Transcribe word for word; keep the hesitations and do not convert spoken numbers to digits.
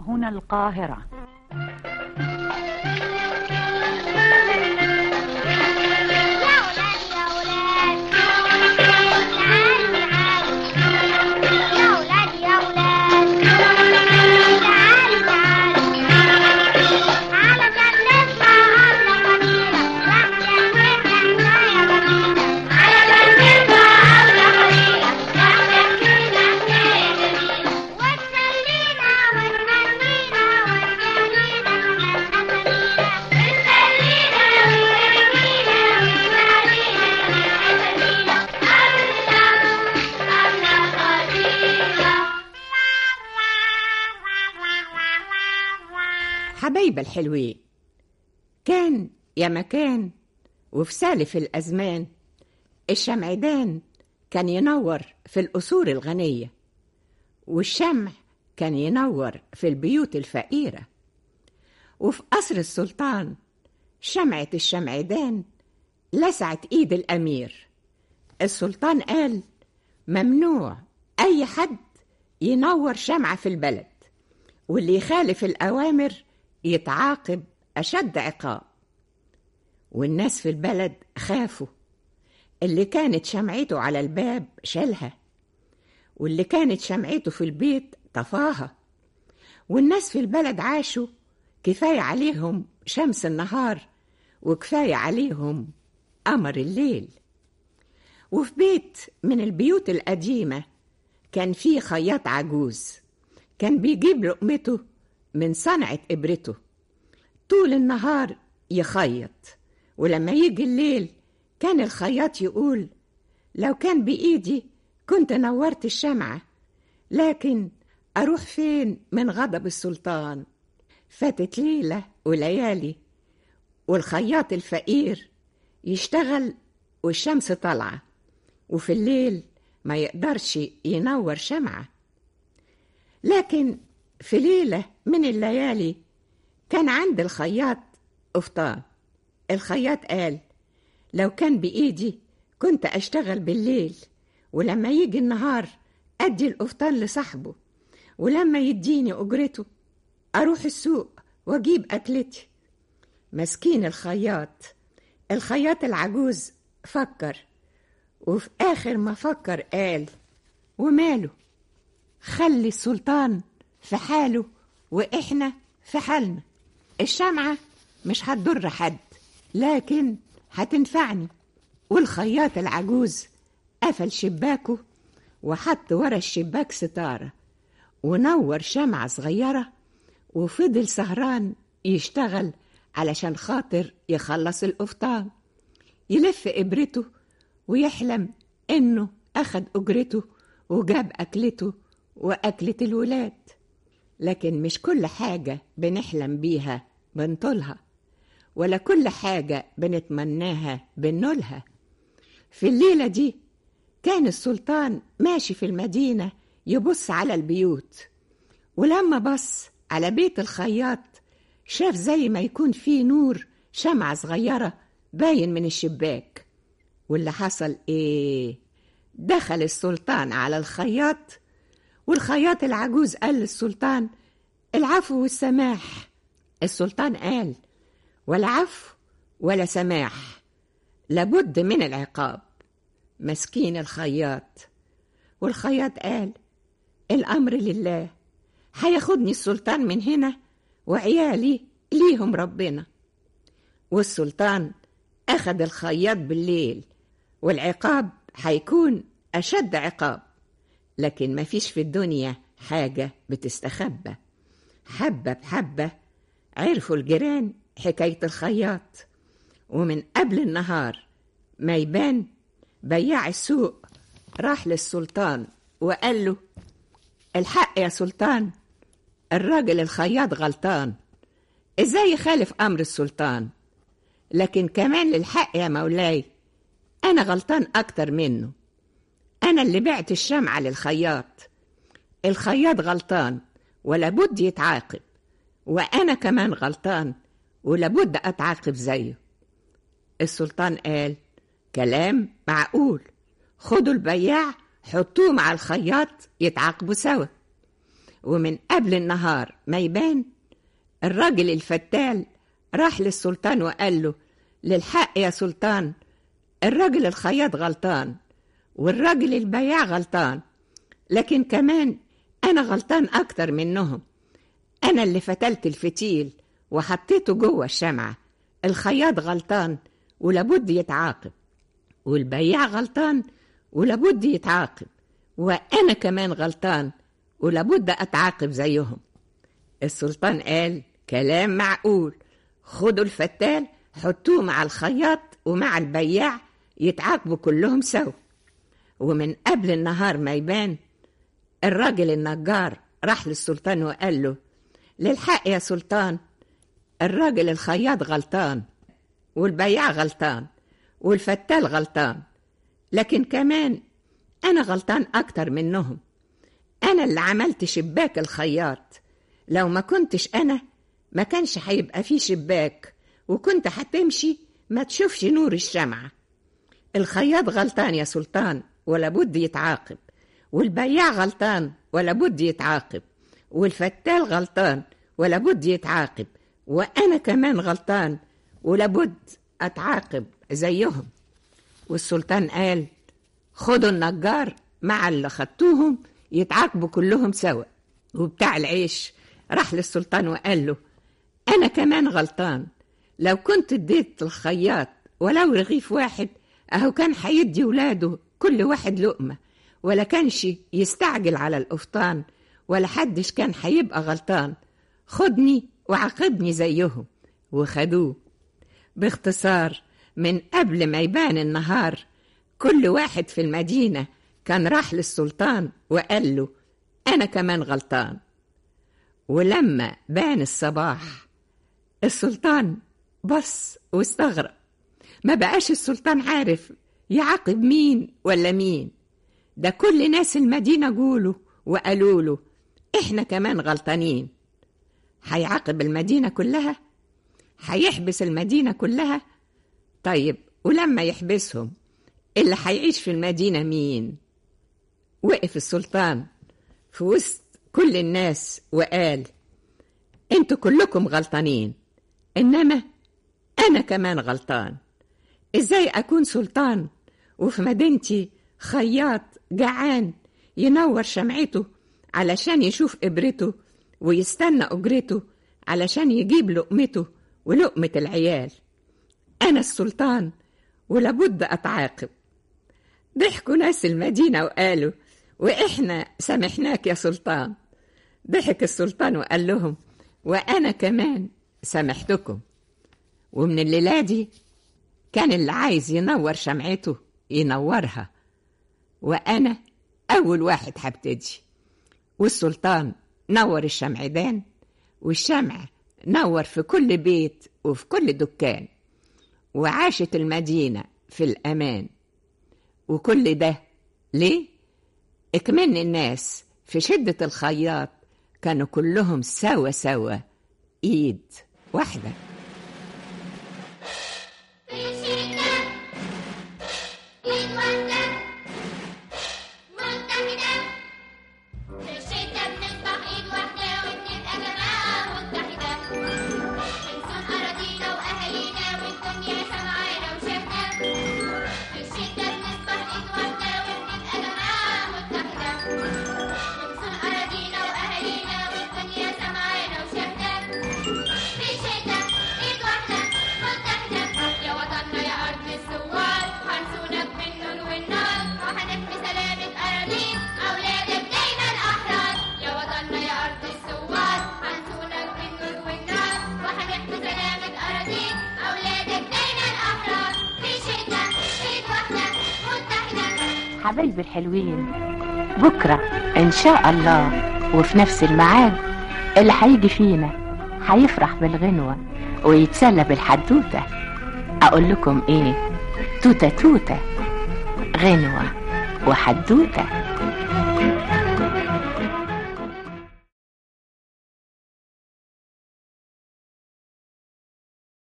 هنا القاهرة. حبايب الحلوين، كان يا مكان وفي سالف الأزمان الشمعدان كان ينور في القصور الغنية، والشمع كان ينور في البيوت الفقيرة. وفي قصر السلطان شمعة الشمعدان لسعت إيد الأمير. السلطان قال ممنوع أي حد ينور شمعة في البلد، واللي يخالف الأوامر يتعاقب أشد عقاب. والناس في البلد خافوا، اللي كانت شمعته على الباب شالها، واللي كانت شمعته في البيت طفاها. والناس في البلد عاشوا كفاية عليهم شمس النهار وكفاية عليهم قمر الليل. وفي بيت من البيوت القديمة كان فيه خياط عجوز، كان بيجيب لقمته من صنعة إبرته، طول النهار يخيط. ولما يجي الليل كان الخياط يقول لو كان بإيدي كنت نورت الشمعة، لكن أروح فين من غضب السلطان. فاتت ليلة وليالي والخياط الفقير يشتغل والشمس طالعة، وفي الليل ما يقدرش ينور شمعة. لكن في ليلة من الليالي كان عند الخياط قفطان. الخياط قال لو كان بإيدي كنت أشتغل بالليل، ولما يجي النهار أدي القفطان لصاحبه، ولما يديني أجرته أروح السوق وأجيب أكلتي. مسكين الخياط. الخياط العجوز فكر، وفي آخر ما فكر قال وماله، خلي السلطان في حاله وإحنا في حالنا. الشمعة مش هتضر حد، لكن هتنفعني. والخياط العجوز قفل شباكه وحط ورا الشباك ستارة ونور شمعة صغيرة، وفضل سهران يشتغل علشان خاطر يخلص القفطان، يلف إبرته ويحلم إنه أخد أجرته وجاب أكلته وأكلة الولاد. لكن مش كل حاجة بنحلم بيها بنطولها، ولا كل حاجة بنتمناها بنولها. في الليلة دي كان السلطان ماشي في المدينة يبص على البيوت، ولما بص على بيت الخياط شاف زي ما يكون فيه نور شمعة صغيرة باين من الشباك. واللي حصل ايه؟ دخل السلطان على الخياط، والخياط العجوز قال للسلطان العفو والسماح. السلطان قال ولا عفو ولا سماح، لابد من العقاب. مسكين الخياط. والخياط قال الأمر لله، هياخدني السلطان من هنا وعيالي ليهم ربنا. والسلطان أخد الخياط بالليل، والعقاب هيكون أشد عقاب. لكن ما فيش في الدنيا حاجة بتستخبى. حبة بحبة عرفوا الجيران حكاية الخياط، ومن قبل النهار ما يبان بياع السوق راح للسلطان وقال له الحق يا سلطان، الراجل الخياط غلطان، ازاي يخالف أمر السلطان؟ لكن كمان للحق يا مولاي، أنا غلطان أكتر منه. أنا اللي بعت الشمعة للخياط. الخياط غلطان ولابد يتعاقب، وأنا كمان غلطان ولابد أتعاقب زيه. السلطان قال كلام معقول، خدوا البياع حطوه مع الخياط يتعاقبوا سوا. ومن قبل النهار ما يبان الراجل الفتال راح للسلطان وقال له: للحق يا سلطان، الراجل الخياط غلطان والراجل البياع غلطان، لكن كمان أنا غلطان أكتر منهم. أنا اللي فتلت الفتيل وحطيته جوه الشمعة. الخياط غلطان ولابد يتعاقب، والبياع غلطان ولابد يتعاقب، وأنا كمان غلطان ولابد أتعاقب زيهم. السلطان قال: كلام معقول، خدوا الفتال حطوه مع الخياط ومع البياع يتعاقبوا كلهم سوا. ومن قبل النهار ما يبان الراجل النجار راح للسلطان وقال له: للحق يا سلطان، الراجل الخياط غلطان والبياع غلطان والفتال غلطان، لكن كمان أنا غلطان أكتر منهم. أنا اللي عملت شباك الخياط، لو ما كنتش أنا ما كانش هيبقى فيه شباك، وكنت هتمشي ما تشوفش نور الشمعة. الخياط غلطان يا سلطان ولابد يتعاقب، والبياع غلطان ولابد يتعاقب، والفتال غلطان ولابد يتعاقب، وأنا كمان غلطان ولابد أتعاقب زيهم. والسلطان قال: خدوا النجار مع اللي خدتوهم يتعاقبوا كلهم سوا. وبتاع العيش راح للسلطان وقال له: أنا كمان غلطان، لو كنت اديت الخياط ولو رغيف واحد أهو كان هيدي ولاده كل واحد لقمة، ولا كانش يستعجل على القفطان، ولا حدش كان هيبقى غلطان. خدني وعاقبني زيهم. وخدوه. باختصار، من قبل ما يبان النهار كل واحد في المدينة كان راح للسلطان وقال له: أنا كمان غلطان. ولما بان الصباح السلطان بص واستغرب، ما بقاش السلطان عارف يعاقب مين ولا مين. ده كل ناس المدينة قولوا وقالوا له: إحنا كمان غلطانين. هيعاقب المدينة كلها؟ هيحبس المدينة كلها؟ طيب ولما يحبسهم اللي هيعيش في المدينة مين؟ وقف السلطان في وسط كل الناس وقال: انتوا كلكم غلطانين، انما انا كمان غلطان. ازاي اكون سلطان وفي مدينتي خياط جعان ينور شمعته علشان يشوف ابرته ويستنى اجرته علشان يجيب لقمته ولقمة العيال؟ انا السلطان ولابد اتعاقب. ضحكوا ناس المدينة وقالوا: واحنا سامحناك يا سلطان. ضحك السلطان وقال لهم: وانا كمان سامحتكم. ومن الليلة دي كان اللي عايز ينور شمعته ينورها، وانا اول واحد هبتدي. والسلطان نور الشمعدان، والشمع نور في كل بيت وفي كل دكان، وعاشت المدينة في الأمان. وكل ده ليه؟ اكمن الناس في شدة الخياط كانوا كلهم سوا سوا، ايد واحدة. حبايبي الحلوين، بكرة إن شاء الله وفي نفس الميعاد اللي هيجي فينا هيفرح بالغنوة ويتسلى بالحدوتة. أقول لكم إيه؟ توتة توتة، غنوة وحدوتة.